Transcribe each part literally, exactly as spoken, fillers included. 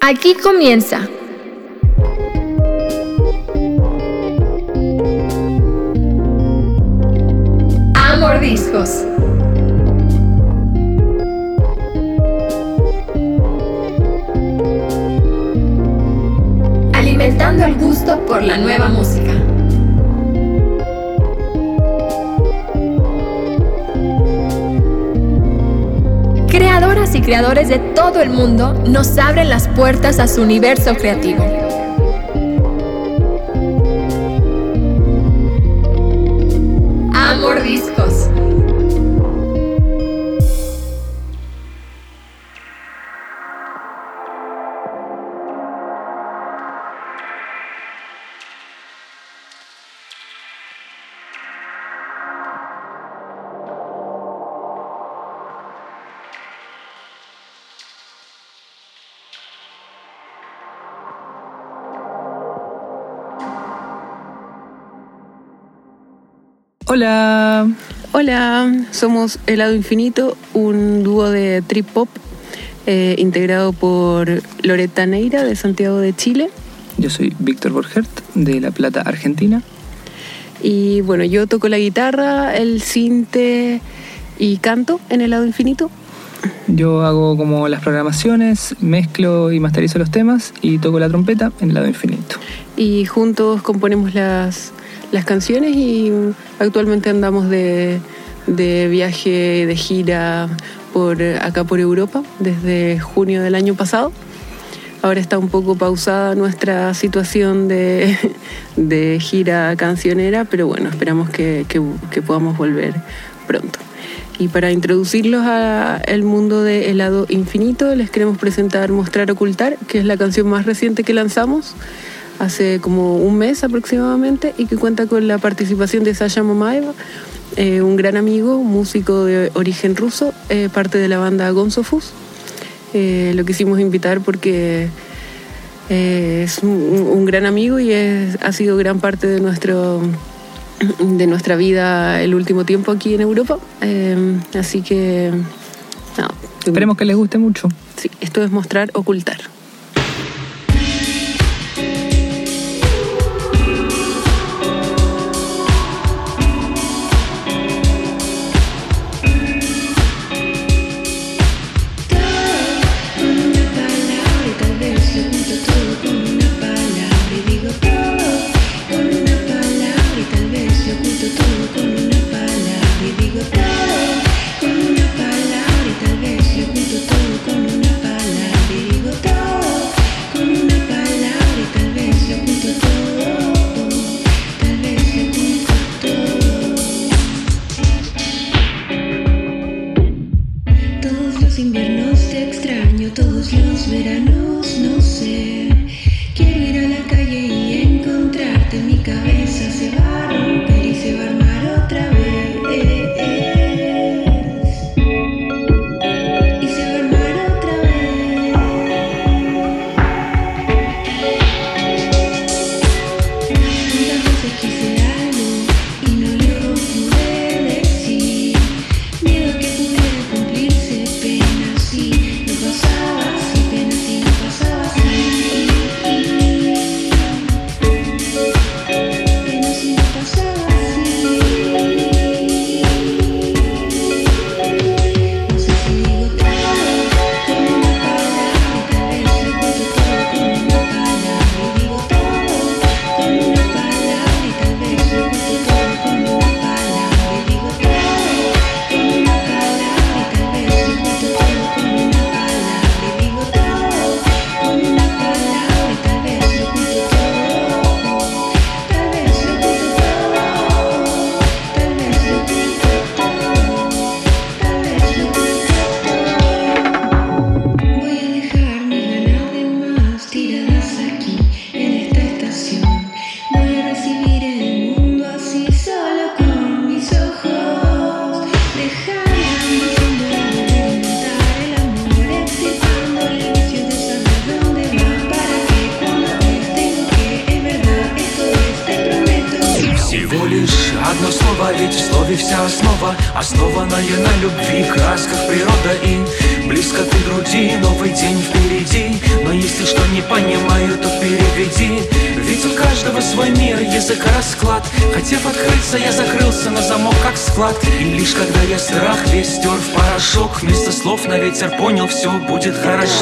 Aquí comienza Amor Discos. Alimentando el gusto por la nueva música. Creadoras y creadores de todo el mundo nos abren las puertas a su universo creativo. Amor Discos. Hola. Hola, somos Helado Infinito, un dúo de trip pop eh, integrado por Loreta Neira de Santiago de Chile. Yo soy Víctor Borgert de La Plata, Argentina. Y bueno, yo toco la guitarra, el sinte y canto en Helado Infinito. Yo hago como las programaciones, mezclo y masterizo los temas y toco la trompeta en Helado Infinito. Y juntos componemos las... las canciones y actualmente andamos de, de viaje, de gira por acá por Europa desde junio del año pasado. Ahora está un poco pausada nuestra situación de, de gira cancionera, pero bueno, esperamos que, que, que podamos volver pronto. Y para introducirlos al mundo de Helado Infinito, les queremos presentar Mostrar Ocultar, que es la canción más reciente que lanzamos hace como un mes aproximadamente y que cuenta con la participación de Sasha Mamaev, eh, un gran amigo, músico de origen ruso, eh, parte de la banda Gonzofus. Eh, lo quisimos invitar porque eh, es un, un gran amigo y es, ha sido gran parte de, nuestro, de nuestra vida el último tiempo aquí en Europa. Eh, así que... No, esperemos que les guste mucho. Sí, esto es Mostrar Ocultar. Одно слово, ведь в слове вся основа, основанная на любви, красках природа и Близко ты груди, новый день впереди. Но если что не понимаю, то переведи. Ведь у каждого свой мир, язык и расклад. Хотев открыться, я закрылся на замок, как склад. И лишь когда я страх весь стер в порошок, вместо слов на ветер понял, все будет хорошо.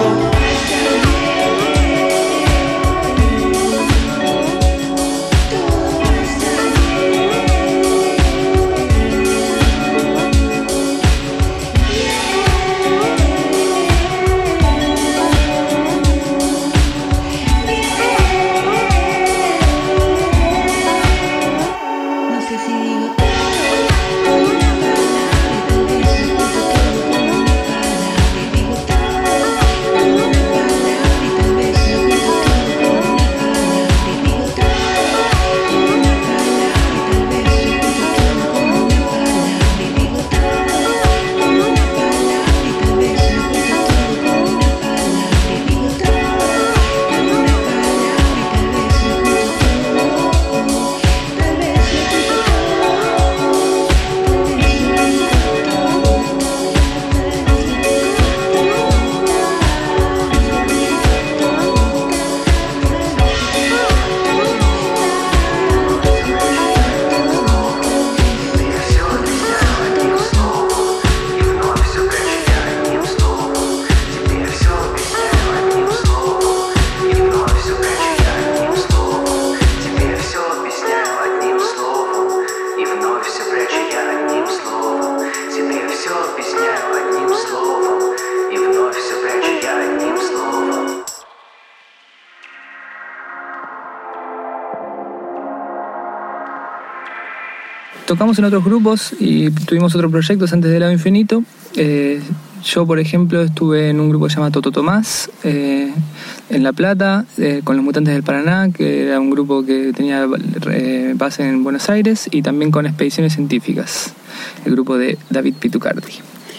Tocamos en otros grupos y tuvimos otros proyectos antes de Lado Infinito. Eh, yo, por ejemplo, estuve en un grupo llamado Toto Tomás, eh, en La Plata, eh, con los Mutantes del Paraná, que era un grupo que tenía eh, base en Buenos Aires, y también con Expediciones Científicas, el grupo de David Pitucardi.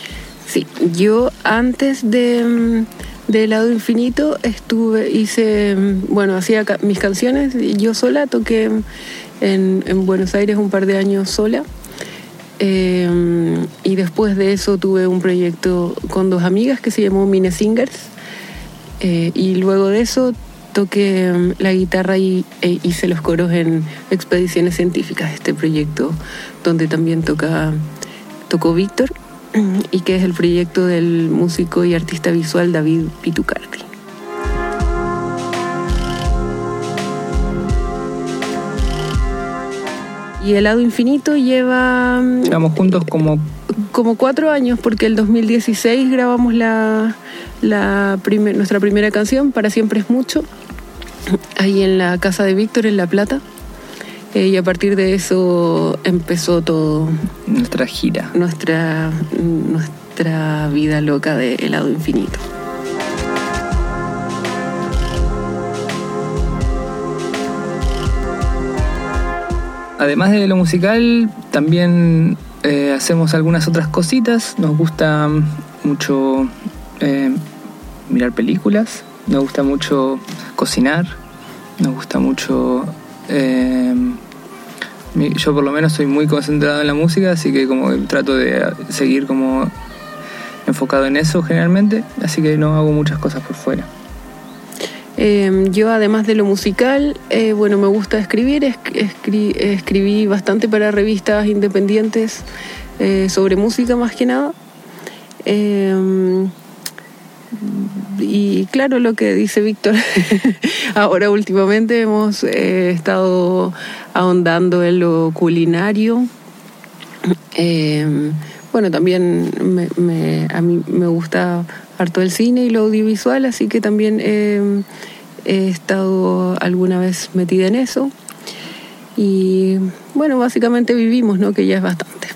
Sí, yo antes de, de Lado Infinito estuve, hice, bueno, hacía ca- mis canciones, yo sola toqué En, en Buenos Aires un par de años sola, eh, y después de eso tuve un proyecto con dos amigas que se llamó Mine Singers, eh, y luego de eso toqué um, la guitarra y e hice los coros en Expediciones Científicas, este proyecto donde también toca, tocó Víctor, y que es el proyecto del músico y artista visual David Pitucardi. Y El Lado Infinito lleva... Llevamos juntos como... Como cuatro años, porque el dos mil dieciséis grabamos la, la primer, nuestra primera canción, Para Siempre es Mucho, ahí en la casa de Víctor, en La Plata. Eh, y a partir de eso empezó todo... Nuestra gira. Nuestra, nuestra vida loca de El Lado Infinito. Además de lo musical, también eh, hacemos algunas otras cositas. Nos gusta mucho eh, mirar películas, nos gusta mucho cocinar, nos gusta mucho... Eh, yo por lo menos soy muy concentrado en la música, así que como trato de seguir como enfocado en eso generalmente, así que no hago muchas cosas por fuera. Eh, yo, además de lo musical, eh, bueno, me gusta escribir. Escri- escribí bastante para revistas independientes eh, sobre música, más que nada. Eh, y claro, lo que dice Víctor, ahora últimamente hemos eh, estado ahondando en lo culinario. Eh, bueno, también me, me, a mí me gusta harto el cine y lo audiovisual, así que también eh, he estado alguna vez metida en eso. Y bueno, básicamente vivimos, ¿no? Que ya es bastante.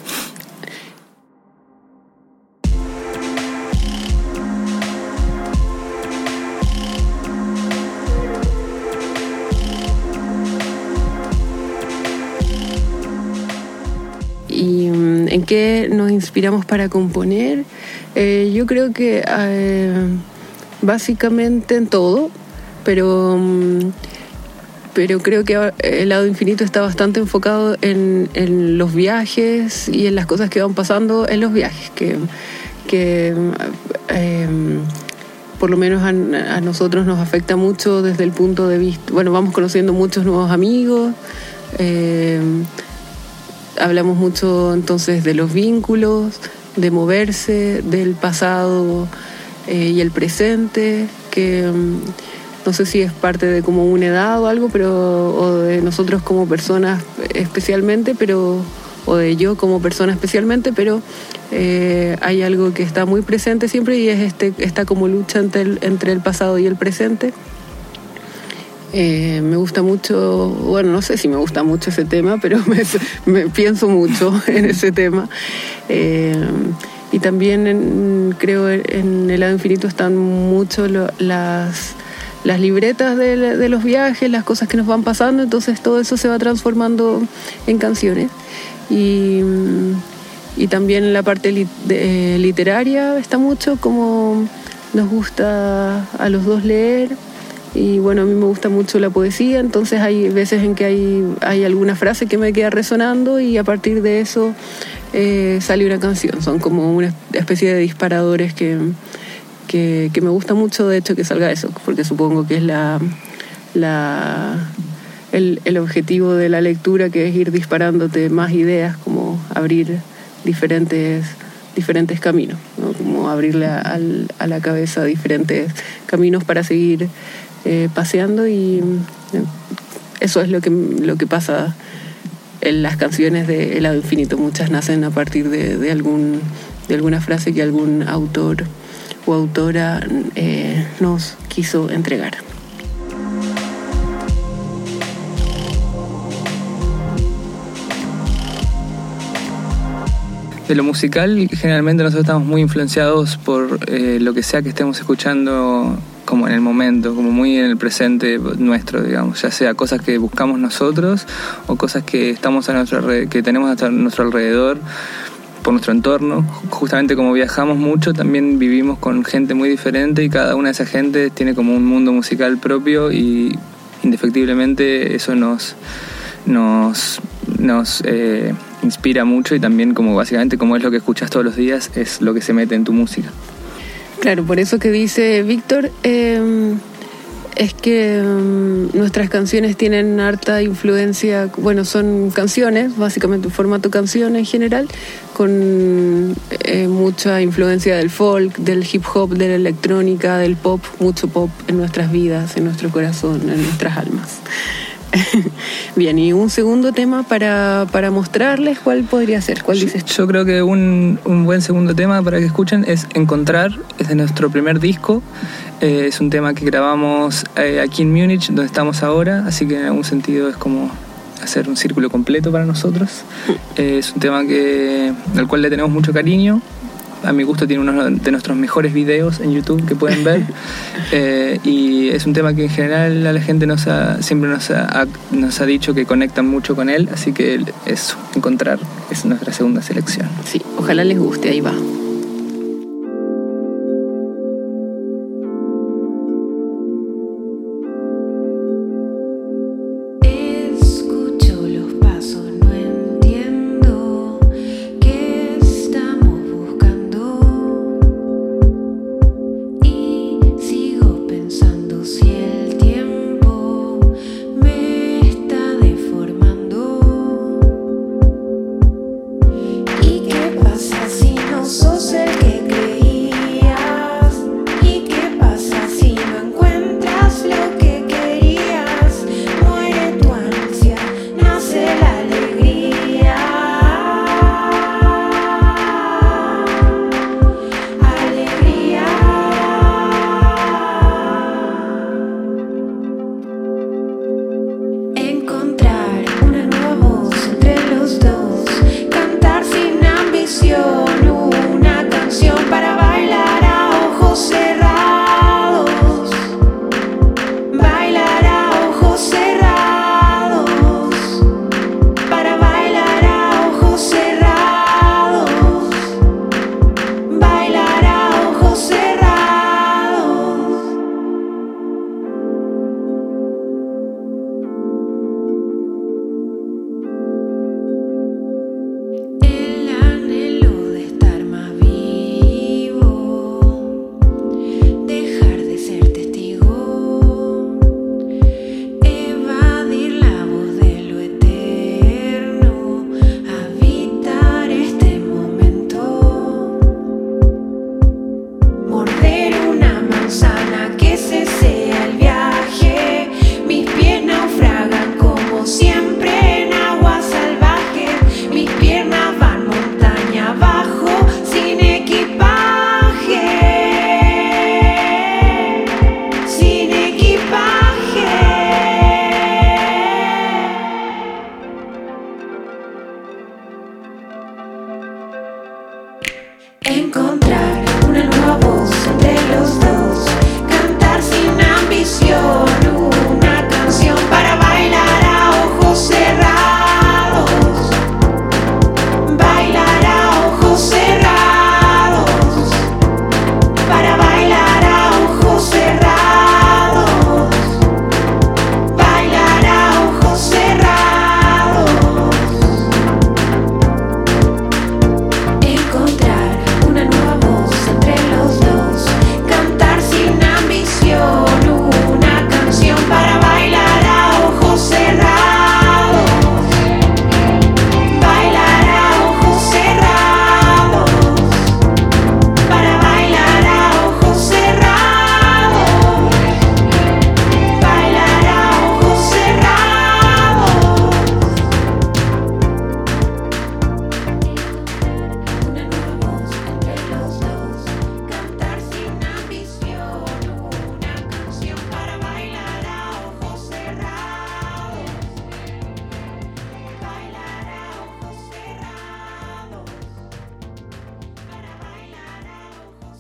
¿Y en qué nos inspiramos para componer? Eh, yo creo que eh, básicamente en todo, pero, pero creo que El Lado Infinito está bastante enfocado en, en los viajes y en las cosas que van pasando en los viajes, que, que eh, por lo menos a, a nosotros nos afecta mucho desde el punto de vista, bueno, vamos conociendo muchos nuevos amigos, eh, hablamos mucho entonces de los vínculos, de moverse, del pasado eh, y el presente, que um, no sé si es parte de como una edad o algo, pero o de nosotros como personas especialmente, pero o de yo como persona especialmente, pero eh, hay algo que está muy presente siempre y es este, esta como lucha entre el, entre el pasado y el presente. Eh, me gusta mucho, bueno, no sé si me gusta mucho ese tema, pero me, me pienso mucho en ese tema. Eh, y también en, creo en El lado infinito están mucho lo, las... las libretas de, de los viajes, las cosas que nos van pasando, entonces todo eso se va transformando en canciones. Y, y también la parte li, de, literaria está mucho, como nos gusta a los dos leer, y bueno, a mí me gusta mucho la poesía, entonces hay veces en que hay, hay alguna frase que me queda resonando y a partir de eso eh, sale una canción. Son como una especie de disparadores que... Que, que me gusta mucho, de hecho, que salga eso, porque supongo que es la, la, el, el objetivo de la lectura, que es ir disparándote más ideas, como abrir diferentes, diferentes caminos, ¿no? Como abrirle a, a la cabeza diferentes caminos para seguir eh, paseando, y eso es lo que, lo que pasa en las canciones de El lado infinito. Muchas nacen a partir de, de, algún, de alguna frase que algún autor o autora eh, nos quiso entregar. De lo musical, generalmente nosotros estamos muy influenciados por eh, lo que sea que estemos escuchando, como en el momento, como muy en el presente nuestro, digamos, ya sea cosas que buscamos nosotros o cosas que estamos a nuestro que tenemos a nuestro alrededor, por nuestro entorno. Justamente como viajamos mucho, también vivimos con gente muy diferente y cada una de esas gentes tiene como un mundo musical propio, y indefectiblemente eso nos nos, nos eh, inspira mucho, y también como básicamente como es lo que escuchas todos los días, es lo que se mete en tu música. Claro, por eso que dice Víctor, eh, es que um, nuestras canciones tienen harta influencia, bueno, son canciones, básicamente un formato canción en general, con eh, mucha influencia del folk, del hip hop, de la electrónica, del pop, mucho pop en nuestras vidas, en nuestro corazón, en nuestras almas. Bien, y un segundo tema para, para mostrarles, ¿cuál podría ser? ¿Cuál dices tú? Yo creo que un, un buen segundo tema para que escuchen es Encontrar, es de nuestro primer disco. Eh, es un tema que grabamos eh, aquí en Múnich, donde estamos ahora, así que en algún sentido es como hacer un círculo completo para nosotros. Eh, es un tema que, al cual le tenemos mucho cariño. A mi gusto tiene uno de nuestros mejores videos en YouTube que pueden ver. eh, y es un tema que en general a la gente nos ha, siempre nos ha, nos ha dicho que conectan mucho con él, así que eso, Encontrar, es nuestra segunda selección. Sí, ojalá les guste, ahí va. ¿Y qué pasa si nosotros Encontrar una nueva voz entre los dos, cantar sin ambición, una canción para bailar a ojos cerrados, bailar a ojos cerrados, para bailar a ojos cerrados, bailar a ojos cerrados. Encontrar una nueva voz entre los dos, cantar sin ambición, una canción para bailar a ojos cerrados, bailar a ojos cerrados, para bailar a ojos cerrados, bailar a ojos cerrados. Una nueva voz entre los dos, cantar sin ambición, una canción para bailar a ojos cerrados, bailar a ojos cerrados, para bailar a ojos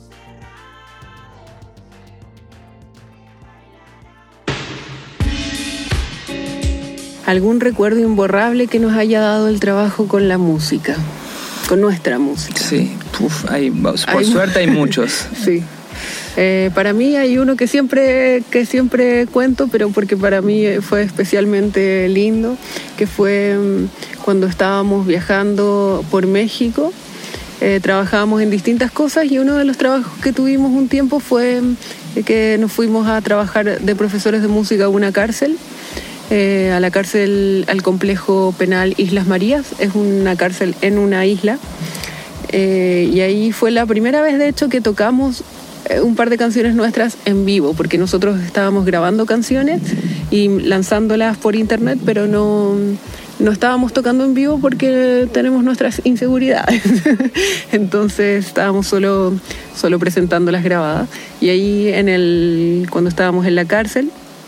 ¿Algún recuerdo imborrable que nos haya dado el trabajo con la música? Con nuestra música. Sí, uf, hay, por Hay- suerte hay muchos. Sí. Eh, para mí hay uno que siempre, que siempre cuento, pero porque para mí fue especialmente lindo, que fue mm, cuando estábamos viajando por México. Eh, trabajábamos en distintas cosas y uno de los trabajos que tuvimos un tiempo fue mm, que nos fuimos a trabajar de profesores de música a una cárcel. Eh, a la cárcel, al complejo penal Islas Marías. Es una cárcel en una isla. Eh, y ahí fue la primera vez, de hecho, que tocamos eh, un par de canciones nuestras en vivo, porque nosotros estábamos grabando canciones y lanzándolas por internet, pero no, no estábamos tocando en vivo porque tenemos nuestras inseguridades. Entonces estábamos solo, solo presentando las grabadas. Y ahí, en el, cuando estábamos en la cárcel,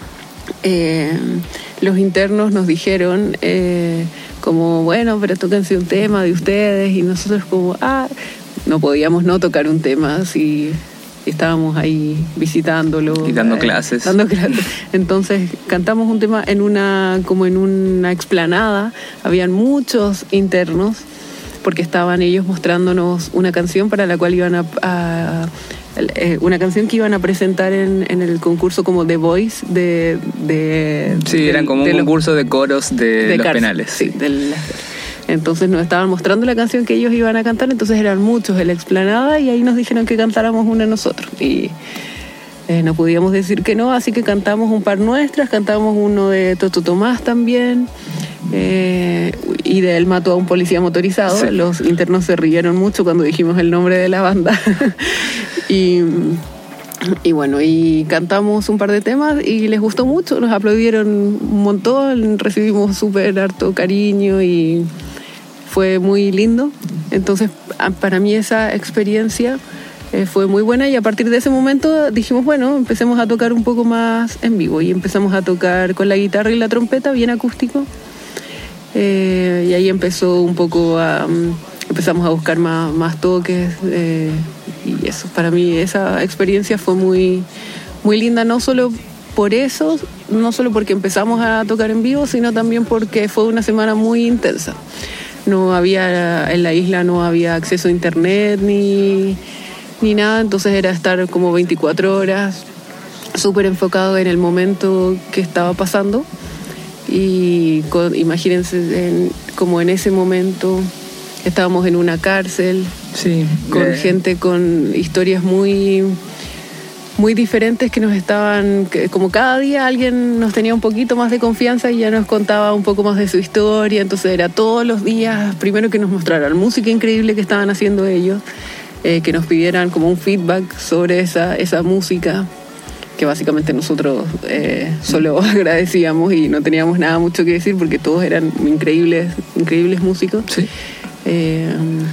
eh, los internos nos dijeron eh, como, bueno, pero tóquense un tema de ustedes, y nosotros como, ah, no podíamos no tocar un tema así. Estábamos ahí visitándolo Y dando eh, clases. dando clases. Entonces cantamos un tema en una, como en una explanada. Habían muchos internos porque estaban ellos mostrándonos una canción para la cual iban a, a eh, una canción que iban a presentar en, en el concurso como The Voice de, de Sí, de- eran como de un los- concurso de coros de, de los cárcel, penales. sí, de las- entonces nos estaban mostrando la canción que ellos iban a cantar, entonces eran muchos en la explanada y ahí nos dijeron que cantáramos una nosotros. Y eh, no podíamos decir que no, así que cantamos un par nuestras, cantamos uno de Toto Tomás también, eh, y de Él mató a un policía motorizado. Sí. Los internos se rieron mucho cuando dijimos el nombre de la banda. y... Y bueno, y cantamos un par de temas y les gustó mucho, nos aplaudieron un montón, recibimos súper harto cariño y fue muy lindo. Entonces, a- para mí esa experiencia eh, fue muy buena, y a partir de ese momento dijimos, bueno, empecemos a tocar un poco más en vivo, y empezamos a tocar con la guitarra y la trompeta, bien acústico. Eh, y ahí empezó un poco a... mm, empezamos a buscar más, más toques, eh, y eso, para mí esa experiencia fue muy, muy linda, no solo por eso, no solo porque empezamos a tocar en vivo, sino también porque fue una semana muy intensa. No había, en la isla no había acceso a internet ni, ni nada, entonces era estar como veinticuatro horas súper enfocado en el momento que estaba pasando. Y con- imagínense, en- como en ese momento estábamos en una cárcel Sí, con eh, gente con historias muy, muy diferentes que nos estaban, que como cada día alguien nos tenía un poquito más de confianza y ya nos contaba un poco más de su historia. Entonces era todos los días, primero que nos mostraran música increíble que estaban haciendo ellos, eh, que nos pidieran como un feedback sobre esa, esa música, que básicamente nosotros eh, solo agradecíamos y no teníamos nada mucho que decir porque todos eran increíbles, increíbles músicos. Sí. Eh,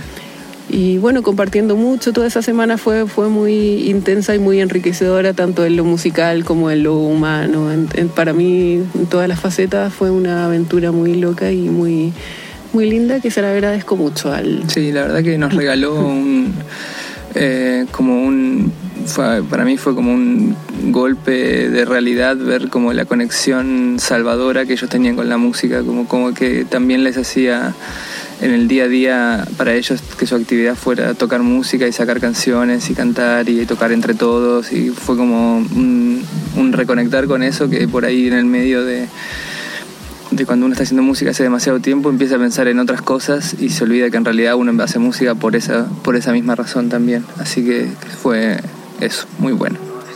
y bueno, compartiendo mucho, toda esa semana fue, fue muy intensa y muy enriquecedora, tanto en lo musical como en lo humano. En- en- para mí, en todas las facetas, fue una aventura muy loca y muy, muy linda, que se la agradezco mucho al... Sí, la verdad que nos regaló un, eh, como un... Fue, para mí fue como un golpe de realidad ver como la conexión salvadora que ellos tenían con la música, como, como que también les hacía en el día a día para ellos que su actividad fuera tocar música y sacar canciones y cantar y tocar entre todos, y fue como un, un reconectar con eso que por ahí en el medio de, de cuando uno está haciendo música hace demasiado tiempo empieza a pensar en otras cosas y se olvida que en realidad uno hace música por esa, por esa misma razón también, así que fue eso, muy bueno.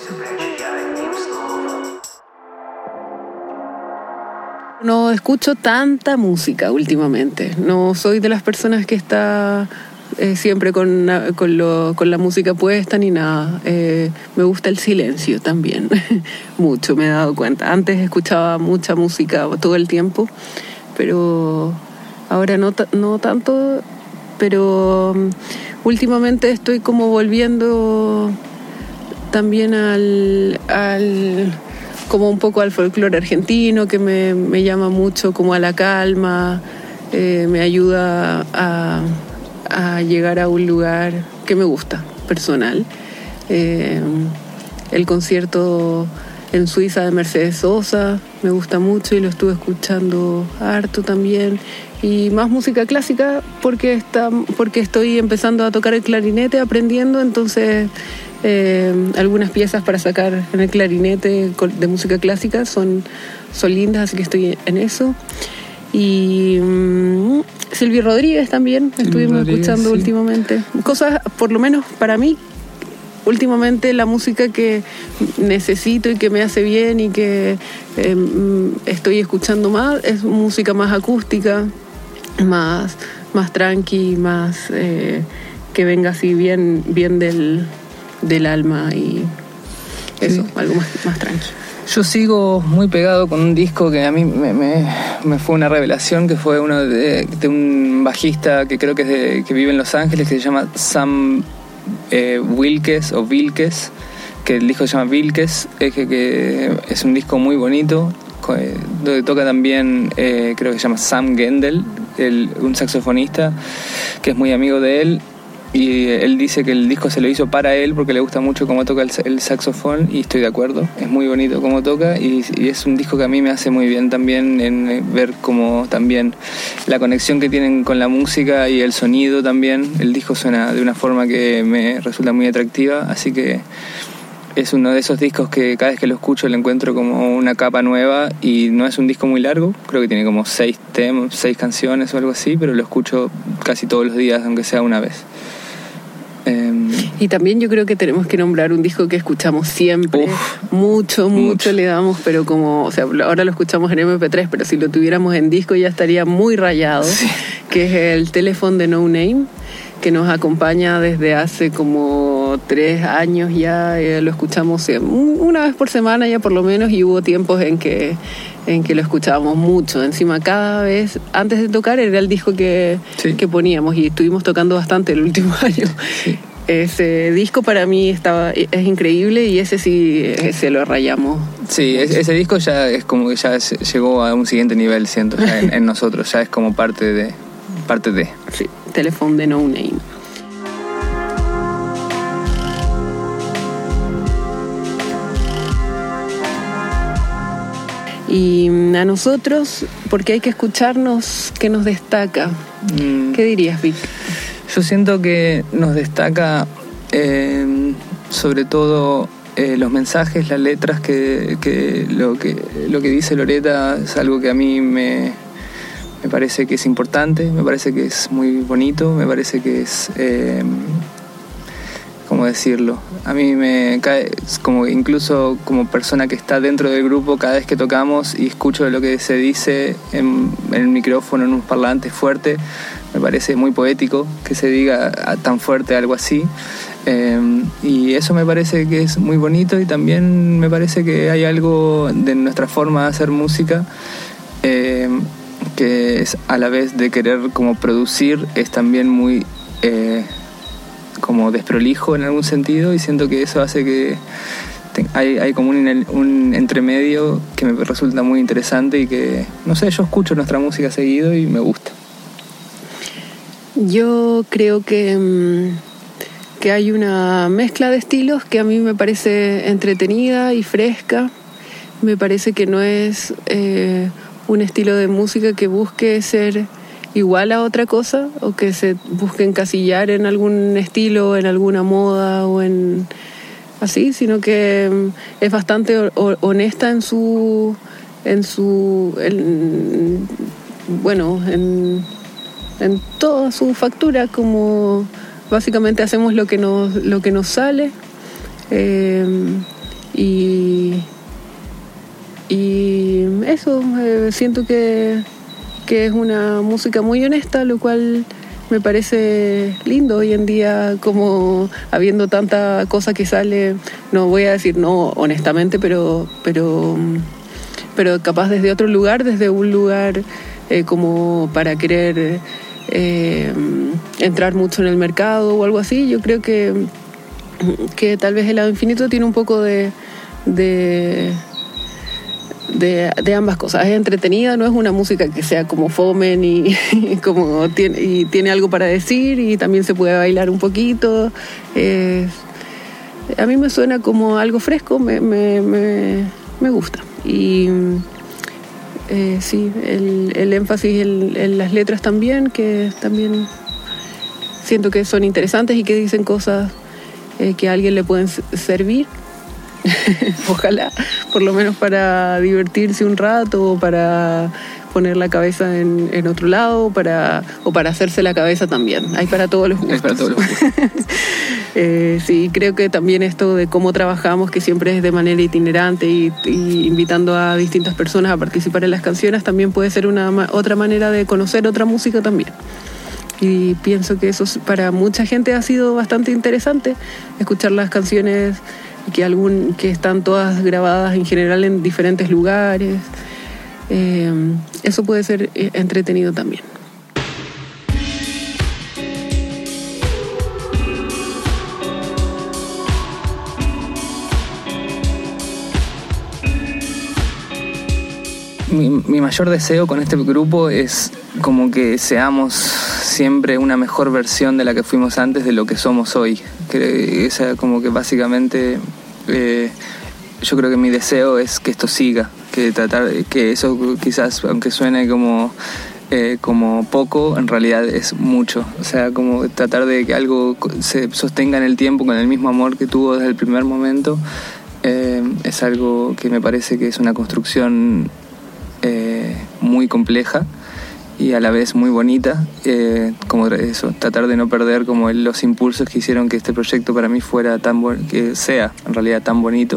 No escucho tanta música últimamente. No soy de las personas que está eh, siempre con, con, lo, con la música puesta ni nada. Eh, me gusta el silencio también. Mucho, me he dado cuenta. Antes escuchaba mucha música todo el tiempo, pero ahora no, no tanto. Pero um, últimamente estoy como volviendo también al... al como un poco al folclore argentino, que me, me llama mucho como a la calma, eh, me ayuda a, a llegar a un lugar que me gusta, personal. Eh, el concierto en Suiza de Mercedes Sosa me gusta mucho y lo estuve escuchando harto también. Y más música clásica porque, está, porque estoy empezando a tocar el clarinete, aprendiendo, entonces... Eh, algunas piezas para sacar en el clarinete de música clásica son, son lindas, así que estoy en eso. Y um, Silvio Rodríguez también Silvio estuvimos Rodríguez, escuchando sí. últimamente. Cosas, por lo menos para mí, últimamente la música que necesito y que me hace bien y que eh, estoy escuchando más es música más acústica, más, más tranqui, más eh, que venga así bien, bien del... del alma y eso, sí. Algo más, más tranquilo. Yo sigo muy pegado con un disco que a mí me, me, me fue una revelación, que fue uno de, de un bajista que creo que, es de, que vive en Los Ángeles, que se llama Sam eh, Wilkes o Vilkes, que el disco se llama Vilkes, es, que, que es un disco muy bonito, donde toca también, eh, creo que se llama Sam Gendel, el, un saxofonista que es muy amigo de él. Y él dice que el disco se lo hizo para él porque le gusta mucho cómo toca el, el saxofón, y estoy de acuerdo, es muy bonito cómo toca, y, y es un disco que a mí me hace muy bien también en ver cómo también la conexión que tienen con la música y el sonido también. El disco suena de una forma que me resulta muy atractiva, así que es uno de esos discos que cada vez que lo escucho le encuentro como una capa nueva, y no es un disco muy largo, creo que tiene como seis temas, seis canciones o algo así, pero lo escucho casi todos los días, aunque sea una vez. Y también yo creo que tenemos que nombrar un disco que escuchamos siempre, Uf, mucho, mucho, mucho le damos, pero como, o sea, ahora lo escuchamos en eme pe tres, pero si lo tuviéramos en disco ya estaría muy rayado, sí. Que es el Telephone de No Name, que nos acompaña desde hace como tres años ya, eh, lo escuchamos una vez por semana ya por lo menos, y hubo tiempos en que, en que lo escuchábamos mucho. Encima cada vez, antes de tocar, era el disco que, sí. que poníamos, y estuvimos tocando bastante el último año. Sí. Ese disco para mí estaba, es increíble, y ese sí ese lo rayamos. Sí, ese, ese disco ya es como que ya llegó a un siguiente nivel, siento, ya en, en nosotros, ya es como parte de... parte de... Sí, Telephone de No Name. Y a nosotros, porque hay que escucharnos, ¿qué nos destaca? Mm. ¿Qué dirías, Vic? Yo siento que nos destaca eh, sobre todo eh, los mensajes, las letras, que, que, lo que lo que dice Loreta es algo que a mí me, me parece que es importante, me parece que es muy bonito, me parece que es... Eh, ¿cómo decirlo? A mí me cae, como incluso como persona que está dentro del grupo, cada vez que tocamos y escucho lo que se dice en, en el micrófono, en un parlante fuerte, me parece muy poético que se diga tan fuerte algo así. Eh, y eso me parece que es muy bonito, y también me parece que hay algo de nuestra forma de hacer música eh, que es, a la vez de querer como producir, es también muy... Eh, como desprolijo en algún sentido, y siento que eso hace que te, hay, hay como un, un entremedio que me resulta muy interesante, y que, no sé, yo escucho nuestra música seguido y me gusta. Yo creo que, que hay una mezcla de estilos que a mí me parece entretenida y fresca. Me parece que no es eh, un estilo de música que busque ser igual a otra cosa o que se busque encasillar en algún estilo, en alguna moda o en así, sino que es bastante honesta en su en su en, bueno en, en toda su factura, como básicamente hacemos lo que nos lo que nos sale eh, y y eso eh, siento que que es una música muy honesta, lo cual me parece lindo hoy en día, como habiendo tanta cosa que sale, no voy a decir no honestamente, pero pero pero capaz desde otro lugar, desde un lugar eh, como para querer eh, entrar mucho en el mercado o algo así. Yo creo que que tal vez Helado Infinito tiene un poco de de De, de ambas cosas. Es entretenida, no es una música que sea como fome ni como tiene, y tiene algo para decir y también se puede bailar un poquito. Eh, a mí me suena como algo fresco, me, me, me, me gusta. Y eh, sí, el, el énfasis en, en las letras también, que también siento que son interesantes y que dicen cosas eh, que a alguien le pueden servir. Ojalá, por lo menos para divertirse un rato o para poner la cabeza en, en otro lado para, o para hacerse la cabeza también. Hay para todos los gustos. Hay para todos los gustos. eh, sí, creo que también esto de cómo trabajamos, que siempre es de manera itinerante y, y invitando a distintas personas a participar en las canciones, también puede ser una otra manera de conocer otra música también. Y pienso que eso para mucha gente ha sido bastante interesante, escuchar las canciones que, algún, que están todas grabadas en general en diferentes lugares. Eh, eso puede ser entretenido también. Mi, mi mayor deseo con este grupo es como que seamos siempre una mejor versión de la que fuimos antes de lo que somos hoy. Que esa como que básicamente eh, yo creo que mi deseo es que esto siga, que tratar que eso quizás aunque suene como eh, como poco, en realidad es mucho. O sea, como tratar de que algo se sostenga en el tiempo con el mismo amor que tuvo desde el primer momento, eh, es algo que me parece que es una construcción Eh, muy compleja y a la vez muy bonita, eh, como eso, tratar de no perder como el, los impulsos que hicieron que este proyecto para mí fuera tan bon- que sea en realidad tan bonito.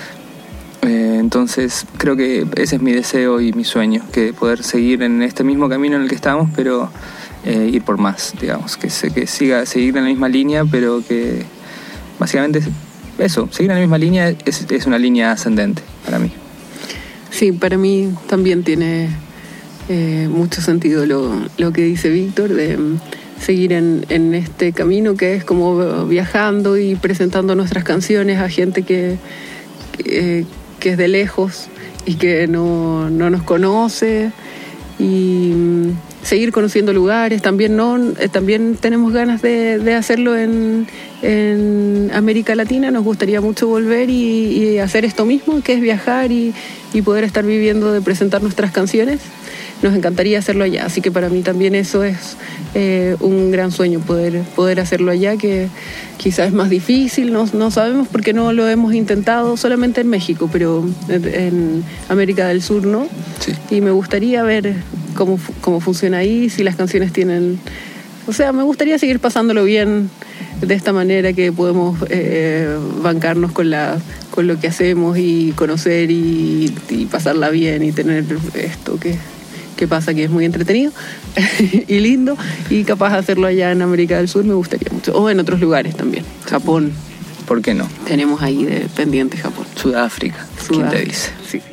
Eh, entonces creo que ese es mi deseo y mi sueño, que poder seguir en este mismo camino en el que estamos, pero eh, ir por más, digamos, que, se, que siga seguir en la misma línea, pero que básicamente eso, seguir en la misma línea es, es una línea ascendente para mí. Sí, para mí también tiene eh, mucho sentido lo, lo que dice Víctor, de seguir en, en este camino que es como viajando y presentando nuestras canciones a gente que, que, que es de lejos y que no, no nos conoce, y seguir conociendo lugares. También, no, eh, también tenemos ganas de, de hacerlo en, en América Latina. Nos gustaría mucho volver y, y hacer esto mismo, que es viajar y, y poder estar viviendo de presentar nuestras canciones. Nos encantaría hacerlo allá, así que para mí también eso es eh, un gran sueño, poder, poder hacerlo allá, que quizás es más difícil, no, no sabemos porque no lo hemos intentado solamente en México, pero en América del Sur no. Sí. Y me gustaría ver cómo, cómo funciona ahí, si las canciones tienen... O sea, me gustaría seguir pasándolo bien de esta manera, que podemos eh, bancarnos con, la, con lo que hacemos y conocer y, y pasarla bien y tener esto que... que pasa que es muy entretenido y lindo, y capaz de hacerlo allá en América del Sur me gustaría mucho, o en otros lugares también. Japón, ¿por qué no? tenemos ahí de pendiente Japón. Sudáfrica, ¿quién te Sudáfrica, dice? sí.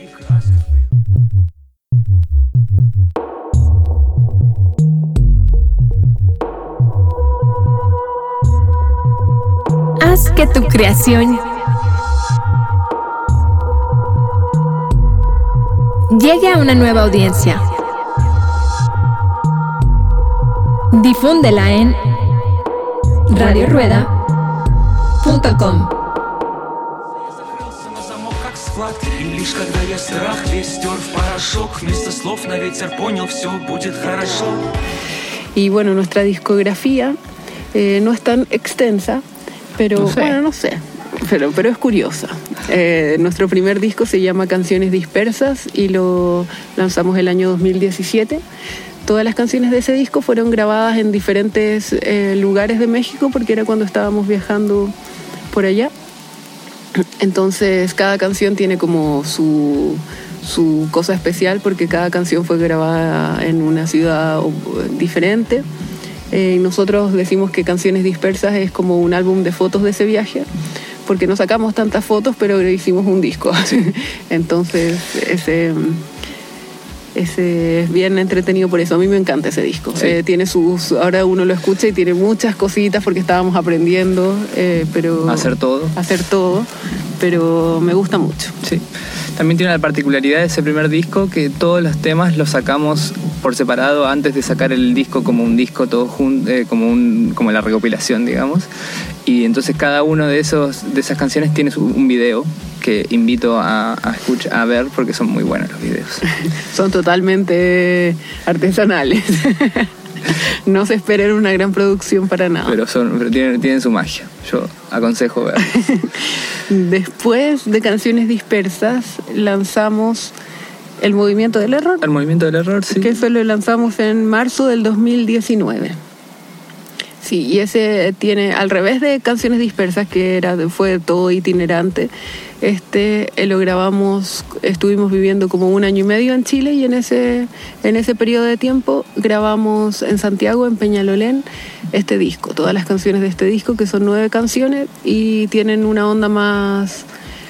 Haz que tu creación llegue a una nueva audiencia. Difúndela en Radio Rueda punto com. И лишь когда я страх весь стер в порошок, вместо слов на ветер понял, все будет хорошо. Y bueno, nuestra discografía eh, no es tan extensa, pero No sé. bueno, no sé, pero, pero es curiosa. Eh, nuestro primer disco se llama Canciones Dispersas y lo lanzamos el año dos mil diecisiete. Todas las canciones de ese disco fueron grabadas en diferentes eh, lugares de México porque era cuando estábamos viajando por allá. Entonces cada canción tiene como su, su cosa especial porque cada canción fue grabada en una ciudad diferente. Eh, y nosotros decimos que Canciones Dispersas es como un álbum de fotos de ese viaje porque no sacamos tantas fotos, pero hicimos un disco. Entonces ese, ese es bien entretenido por eso. A mí me encanta ese disco. Sí. Eh, tiene sus, ahora uno lo escucha y tiene muchas cositas porque estábamos aprendiendo, eh, pero Hacer todo. hacer todo, pero me gusta mucho. Sí. También tiene la particularidad de ese primer disco que todos los temas los sacamos por separado antes de sacar el disco como un disco todo junto, eh, como un como la recopilación, digamos. Y entonces cada uno de esos de esas canciones tiene su, un video que invito a, a escuchar, a ver porque son muy buenos los videos. Son totalmente artesanales. No se esperen una gran producción para nada. Pero son pero tienen, tienen su magia. Yo aconsejo ver. Después de Canciones Dispersas lanzamos El Movimiento del Error, El Movimiento del Error, sí. que eso lo lanzamos en marzo del dos mil diecinueve. Sí, y ese tiene, al revés de Canciones Dispersas, que era fue todo itinerante, este eh, lo grabamos, estuvimos viviendo como un año y medio en Chile y en ese, en ese periodo de tiempo grabamos en Santiago, en Peñalolén, este disco, todas las canciones de este disco, que son nueve canciones y tienen una onda más,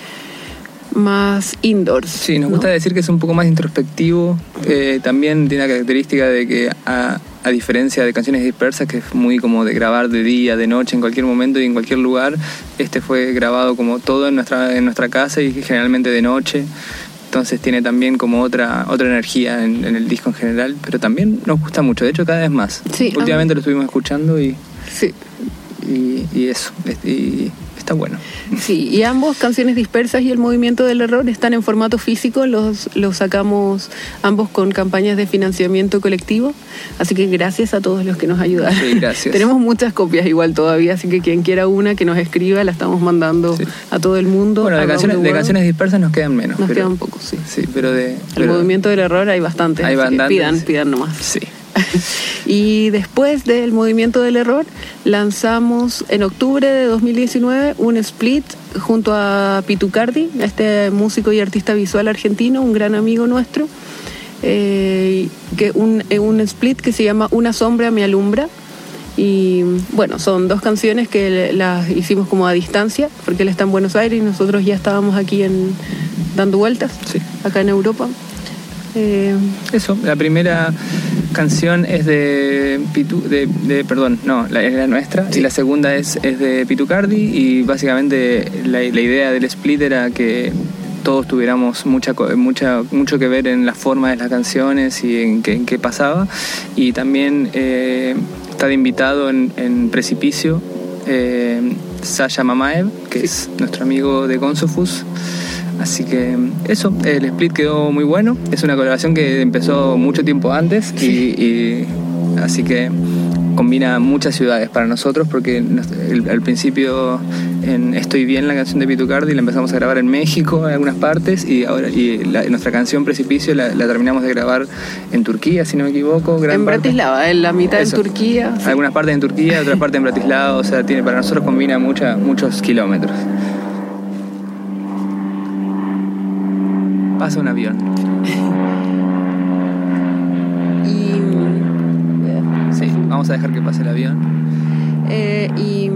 más indoors. Sí, nos ¿no? gusta decir que es un poco más introspectivo. Eh, también tiene la característica de que, a, a diferencia de Canciones Dispersas, que es muy como de grabar de día, de noche, en cualquier momento y en cualquier lugar, este fue grabado como todo en nuestra, en nuestra casa y generalmente de noche. Entonces tiene también como otra otra energía en, en el disco en general, pero también nos gusta mucho, de hecho cada vez más. Sí, últimamente lo estuvimos escuchando y, Sí. y, y eso, y está bueno. Sí, y ambos, Canciones Dispersas y El Movimiento del Error, están en formato físico, los, los sacamos ambos con campañas de financiamiento colectivo, así que gracias a todos los que nos ayudaron. Sí, gracias. Tenemos muchas copias igual todavía, así que quien quiera una que nos escriba, la estamos mandando Sí. a todo el mundo. Bueno, de around canciones, the de world. canciones dispersas nos quedan menos. Nos pero, quedan pocos, sí. Sí, pero de... El pero- Movimiento del Error hay bastantes, Hay así que bastantes. pidan, pidan nomás. Sí. Y después del Movimiento del Error lanzamos en octubre de dos mil diecinueve un split junto a Pitucardi, este músico y artista visual argentino, un gran amigo nuestro, eh, que un, eh, un split que se llama Una sombra me alumbra. Y bueno, son dos canciones que las hicimos como a distancia, porque él está en Buenos Aires y nosotros ya estábamos aquí en, dando vueltas, Sí. acá en Europa. Eh, Eso, la primera canción es de, Pitu, de, de perdón, no, la, es la nuestra, y la segunda es, es de Pitucardi, y básicamente la, la idea del split era que todos tuviéramos mucha, co- mucha, mucho que ver en la forma de las canciones y en qué, en qué pasaba, y también eh, está de invitado en, en Precipicio eh, Sasha Mamaev, que es nuestro amigo de Consofus. Así que eso, el split quedó muy bueno. Es una colaboración que empezó mucho tiempo antes y, y así que combina muchas ciudades para nosotros porque nos- el- al principio en Estoy Bien, la canción de Pitucardi, la empezamos a grabar en México en algunas partes y ahora y la- nuestra canción Precipicio la, la terminamos de grabar en Turquía, si no me equivoco. gran en parte. Bratislava, en la mitad Eso. de Turquía. Sí. Algunas partes en Turquía, otras partes en Bratislava, o sea, tiene para nosotros combina mucha, muchos kilómetros. Pasa un avión. Y, Sí, vamos a dejar que pase el avión. eh, y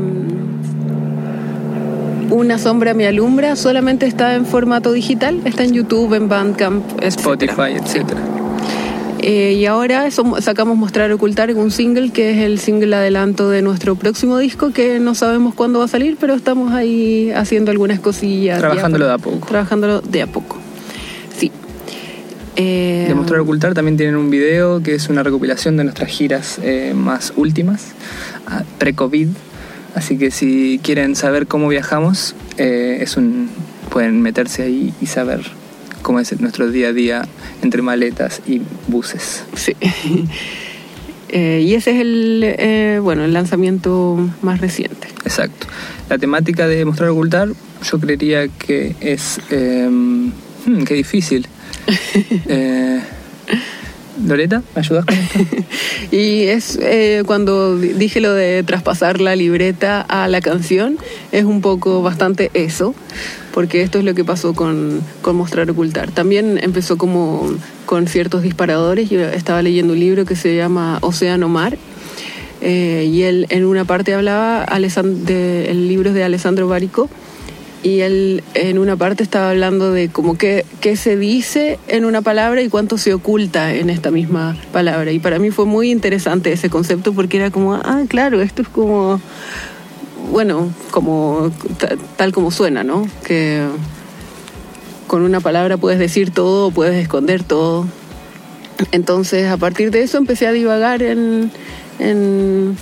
Una sombra me alumbra solamente está en formato digital, está en YouTube, en Bandcamp, etcétera. Spotify, etcétera. Eh, y ahora eso, sacamos Mostrar Ocultar, un single que es el single adelanto de nuestro próximo disco, que no sabemos cuándo va a salir, pero estamos ahí haciendo algunas cosillas. Trabajándolo ya, de a poco. Trabajándolo de a poco, sí. Eh, De Mostrar Ocultar también tienen un video que es una recopilación de nuestras giras eh, más últimas, ah, pre-COVID, Así que si quieren saber cómo viajamos, eh, es un pueden meterse ahí y saber cómo es nuestro día a día entre maletas y buses. Sí. eh, y ese es el, eh, bueno, el lanzamiento más reciente. Exacto. La temática de Mostrar Ocultar, yo creería que es... Eh, hmm, qué difícil. eh, Loreta, ¿me ayudas con esto? Y es eh, cuando dije lo de traspasar la libreta a la canción, es un poco bastante eso, porque esto es lo que pasó con, con Mostrar Ocultar. También empezó como con ciertos disparadores. Yo estaba leyendo un libro que se llama Océano Mar, eh, y él en una parte hablaba de, el libro es de Alessandro Barico, y él en una parte estaba hablando de como qué, qué se dice en una palabra y cuánto se oculta en esta misma palabra. Y para mí fue muy interesante ese concepto, porque era como, ah, claro, esto es como, bueno, como tal como suena, ¿no? Que con una palabra puedes decir todo, puedes esconder todo. Entonces, a partir de eso empecé a divagar en, en,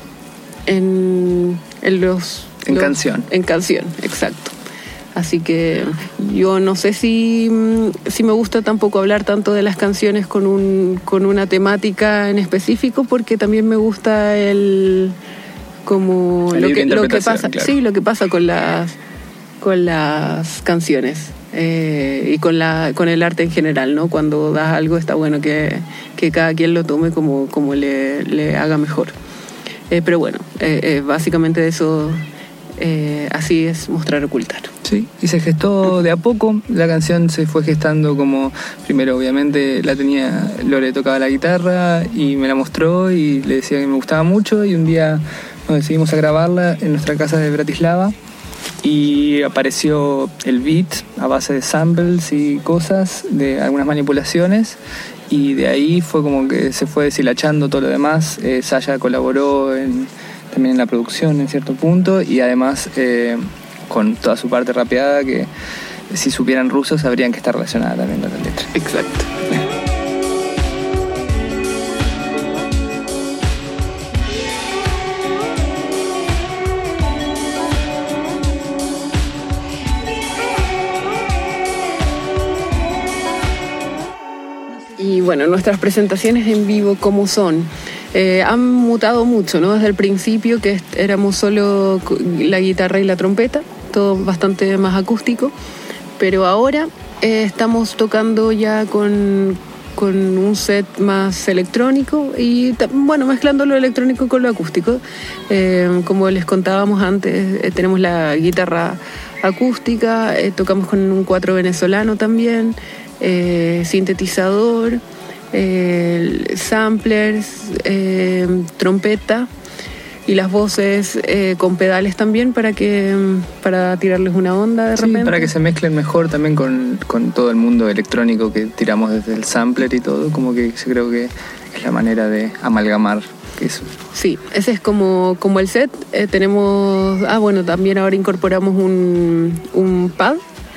en, en los... En los, canción. En canción, exacto. Así que yo no sé si, si me gusta tampoco hablar tanto de las canciones con, un, con una temática en específico, porque también me gusta el... como el lo que, lo que pasa, claro. Sí, lo que pasa con las, con las canciones. Eh, y con la con el arte en general, ¿no? Cuando das algo está bueno que, que cada quien lo tome como, como le, le haga mejor. Eh, pero bueno, eh, eh, básicamente de eso, eh, así es Mostrar Ocultar. Sí, y se gestó de a poco. La canción se fue gestando como, primero obviamente la tenía, Lore tocaba la guitarra y me la mostró y le decía que me gustaba mucho, y un día nos decidimos a grabarla en nuestra casa de Bratislava. Y apareció el beat a base de samples y cosas, de algunas manipulaciones, y de ahí fue como que se fue deshilachando todo lo demás. eh, Saya colaboró en, también en la producción en cierto punto, y además eh, con toda su parte rapeada, que si supieran ruso sabrían que está relacionada también con la letra. Exacto. Y bueno, nuestras presentaciones en vivo, ¿cómo son? Eh, han mutado mucho, ¿no? Desde el principio, que éramos solo la guitarra y la trompeta, todo bastante más acústico, pero ahora eh, estamos tocando ya con, con un set más electrónico y, bueno, mezclando lo electrónico con lo acústico. Eh, como les contábamos antes, eh, tenemos la guitarra acústica, eh, tocamos con un cuatro venezolano también, Eh, sintetizador, eh, samplers, eh, trompeta y las voces eh, con pedales también para que para tirarles una onda de Sí, repente. para que se mezclen mejor también con, con todo el mundo electrónico que tiramos desde el sampler y todo, como que yo creo que es la manera de amalgamar eso. Sí, ese es como, como el set. Eh, tenemos, ah bueno, también ahora incorporamos un, un pad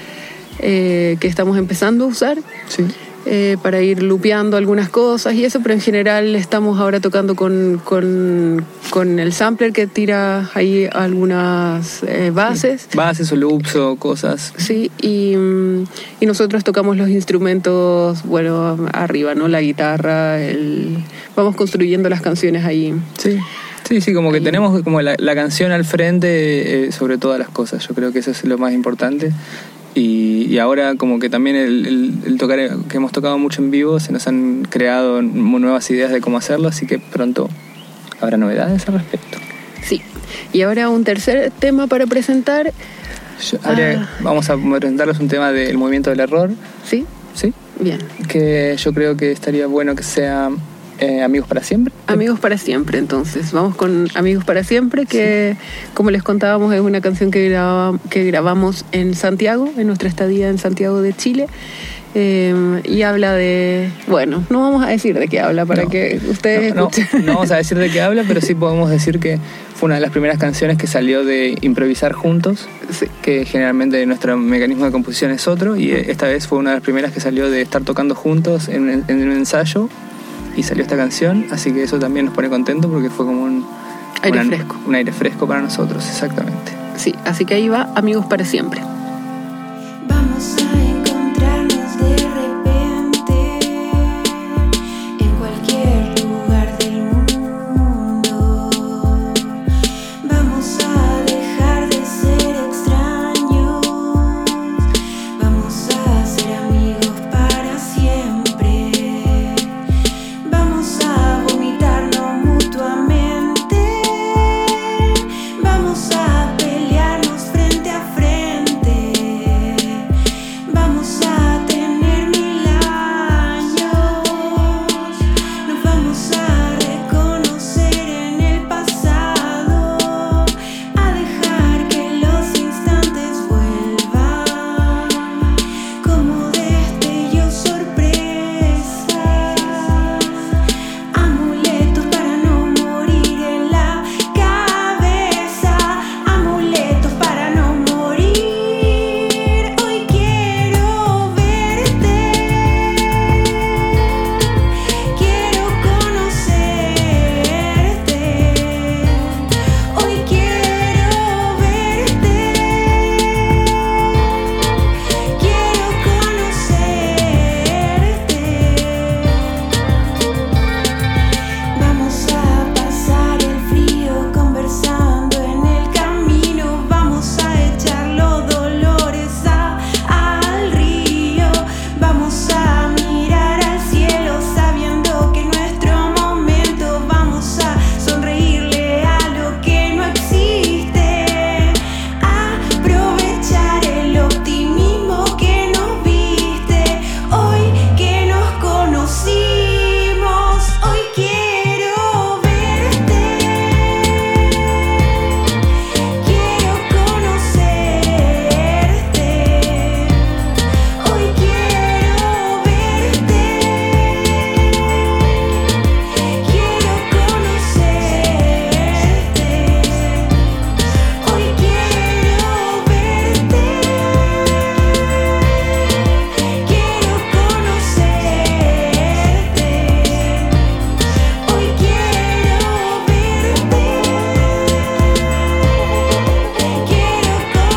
Eh, que estamos empezando a usar, Sí. eh, para ir lupeando algunas cosas y eso, pero en general estamos ahora tocando con, con, con el sampler que tira ahí algunas eh, bases. Sí. Bases o loops o cosas. Sí, y, y nosotros tocamos los instrumentos, bueno, arriba, ¿no? La guitarra, el... vamos construyendo las canciones ahí. Sí. Sí, sí, como que tenemos como la, la canción al frente eh, sobre todas las cosas. Yo creo que eso es lo más importante. Y, y ahora como que también el, el, el tocar, que hemos tocado mucho en vivo, se nos han creado nuevas ideas de cómo hacerlo, así que pronto habrá novedades al respecto. Sí, y ahora un tercer tema para presentar. Yo, ahora Ah. vamos a presentarles un tema del movimiento del error, ¿Sí? ¿sí? Bien. Que yo creo que estaría bueno que sea eh, Amigos para Siempre. Amigos para Siempre, entonces. Vamos con Amigos para Siempre, que sí, como les contábamos, es una canción que, graba, que grabamos en Santiago, en nuestra estadía en Santiago de Chile. Eh, y habla de... Bueno, no vamos a decir de qué habla para no, que ustedes no, escuchen. No, no vamos a decir de qué habla, pero sí podemos decir que fue una de las primeras canciones que salió de improvisar juntos, Sí. que generalmente nuestro mecanismo de composición es otro, y esta vez fue una de las primeras que salió de estar tocando juntos en, en un ensayo, y salió esta canción, así que eso también nos pone contentos porque fue como un, Aire una- fresco. Un aire fresco para nosotros, exactamente. Sí, así que ahí va Amigos para Siempre. Vamos a encontrarnos de repente en cualquier lugar del mundo. Vamos a dejar de ser extraños. Vamos a ser amigos para siempre. Vamos a vomitarnos mutuamente. Vamos a pelearnos frente a frente. Vamos a tener mil años. Nos vamos a reconocer en el pasado. A dejar que los instantes vuelvan como destellos sorpresas. Amuletos para no morir en la cabeza. Amuletos para no morir. Hoy quiero verte. Quiero conocerte. Hoy quiero verte. Quiero conocerte. Vamos a pasar el frío conversando en el camino. Vamos a echar los dolores a- al río. Vamos a mirar al cielo sabiendo que en nuestro momento vamos a sonreírle a lo que no existe. Aprovechar el optimismo que nos viste. Hoy que nos conocimos. Hoy quiero verte. Quiero conocerte. Hoy quiero verte. Quiero conocerte. Hoy quiero verte. Quiero conocerte. Hoy quiero verte. Quiero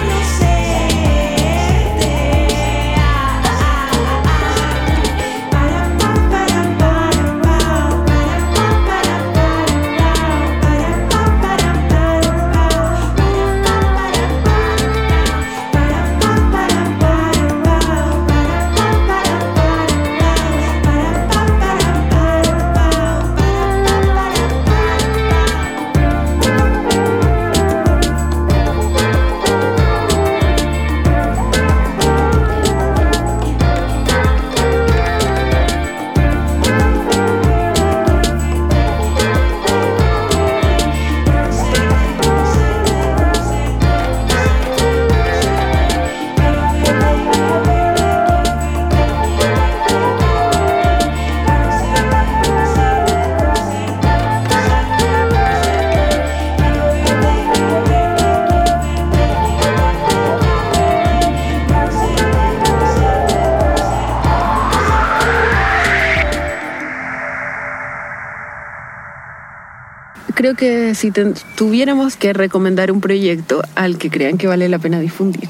Creo que si ten- tuviéramos que recomendar un proyecto al que crean que vale la pena difundir,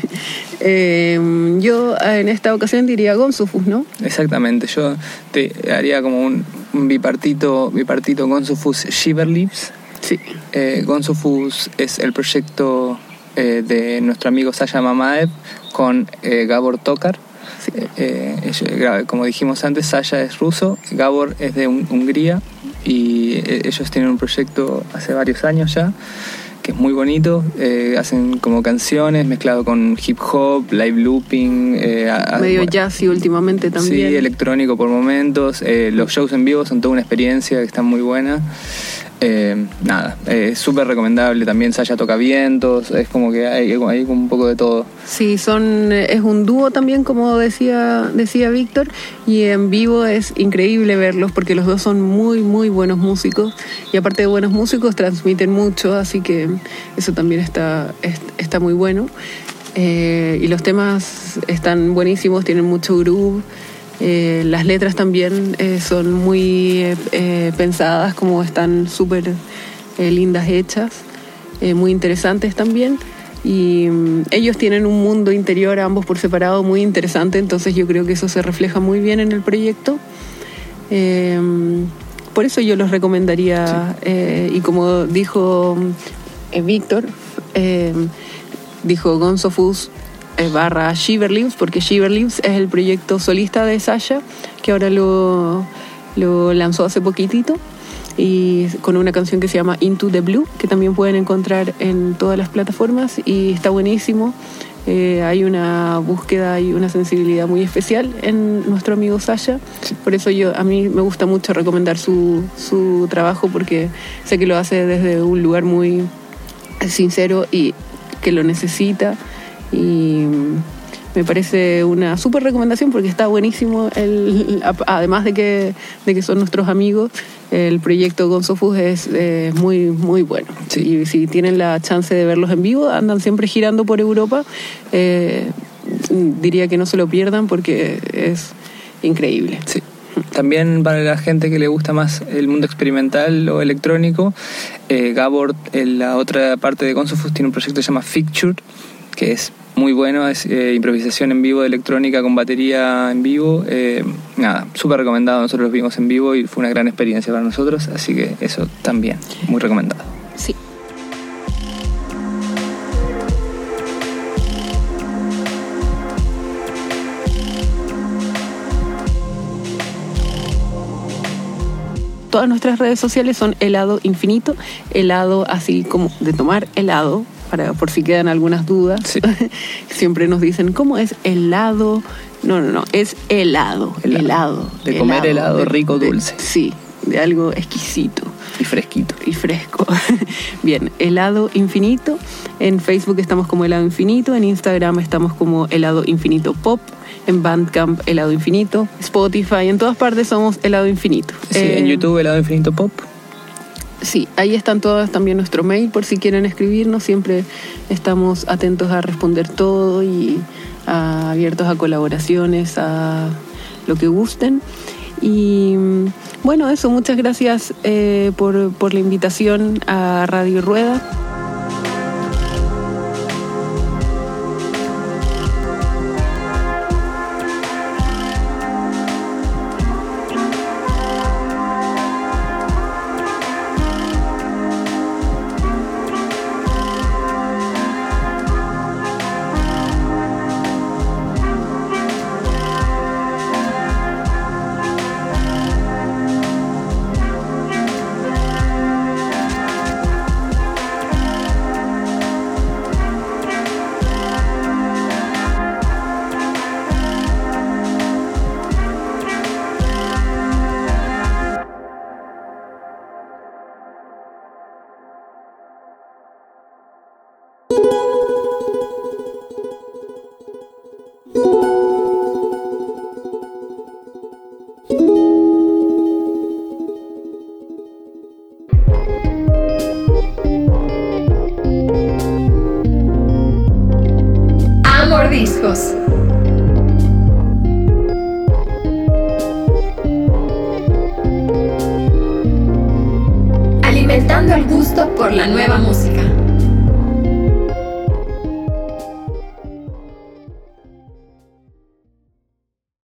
eh, yo en esta ocasión diría Gonzufus, ¿no? Exactamente, yo te haría como un, un bipartito, bipartito Gonzufus Shiverlips. Sí. Eh, Gonzufus es el proyecto eh, de nuestro amigo Sasha Mamaev con eh, Gabor Tokar. Sí. Eh, ellos, como dijimos antes, Sasha es ruso, Gabor es de Un- Hungría y eh, ellos tienen un proyecto hace varios años ya que es muy bonito. Eh, hacen como canciones mezclado con hip hop, live looping, eh, a- Medio a- jazzy últimamente también. Sí, electrónico por momentos. Eh, los shows en vivo son toda una experiencia que está muy buena. Eh, nada, eh, es súper recomendable. También Sasha toca vientos, es como que hay, hay un poco de todo. Sí, son, es un dúo también, como decía, decía Víctor, y en vivo es increíble verlos porque los dos son muy, muy buenos músicos y aparte de buenos músicos transmiten mucho, así que eso también está, es- está muy bueno. Eh, y los temas están buenísimos, tienen mucho groove. Eh, las letras también eh, son muy eh, eh, pensadas, como están súper eh, lindas hechas, eh, muy interesantes también. Y um, ellos tienen un mundo interior, ambos por separado, muy interesante, entonces yo creo que eso se refleja muy bien en el proyecto. Eh, por eso yo los recomendaría, sí. eh, y como dijo eh, Víctor, eh, dijo Gonzo Fuzz eh, barra Shiver Lives, porque Shiver Lives es el proyecto solista de Sasha, que ahora lo, lo lanzó hace poquitito, y con una canción que se llama Into the Blue, que también pueden encontrar en todas las plataformas, y está buenísimo. Eh, hay una búsqueda y una sensibilidad muy especial en nuestro amigo Sasha. Sí. Por eso yo, a mí me gusta mucho recomendar su, su trabajo, porque sé que lo hace desde un lugar muy sincero y que lo necesita, y me parece una súper recomendación porque está buenísimo. El, además de que, de que son nuestros amigos, el proyecto Gonzo Fuzz es eh, muy, muy bueno. Sí. Y si tienen la chance de verlos en vivo, andan siempre girando por Europa, eh, diría que no se lo pierdan porque es increíble. Sí. También para la gente que le gusta más el mundo experimental o electrónico, eh, Gabor, en la otra parte de Gonzo Fuzz, tiene un proyecto que se llama Ficture, que es muy bueno, es eh, improvisación en vivo de electrónica con batería en vivo. Eh, nada, súper recomendado, nosotros los vimos en vivo y fue una gran experiencia para nosotros, así que eso también, muy recomendado. Sí. Todas nuestras redes sociales son helado infinito, helado así como de tomar helado, para por si quedan algunas dudas. Sí. Siempre nos dicen, ¿cómo es helado? No, no, no, es helado, helado. helado de comer helado, helado rico, de, dulce. De, sí, de algo exquisito. Y fresquito. Y fresco. Bien, helado infinito. En Facebook estamos como helado infinito, en Instagram estamos como helado infinito pop, en Bandcamp helado infinito, Spotify, en todas partes somos helado infinito. Sí, eh, en YouTube helado infinito pop. Sí, ahí están todas, también nuestro mail por si quieren escribirnos, siempre estamos atentos a responder todo y a, abiertos a colaboraciones, a lo que gusten. Y bueno, eso, muchas gracias eh, por, por la invitación a Radio Rueda. Discos. Alimentando el gusto por la nueva música.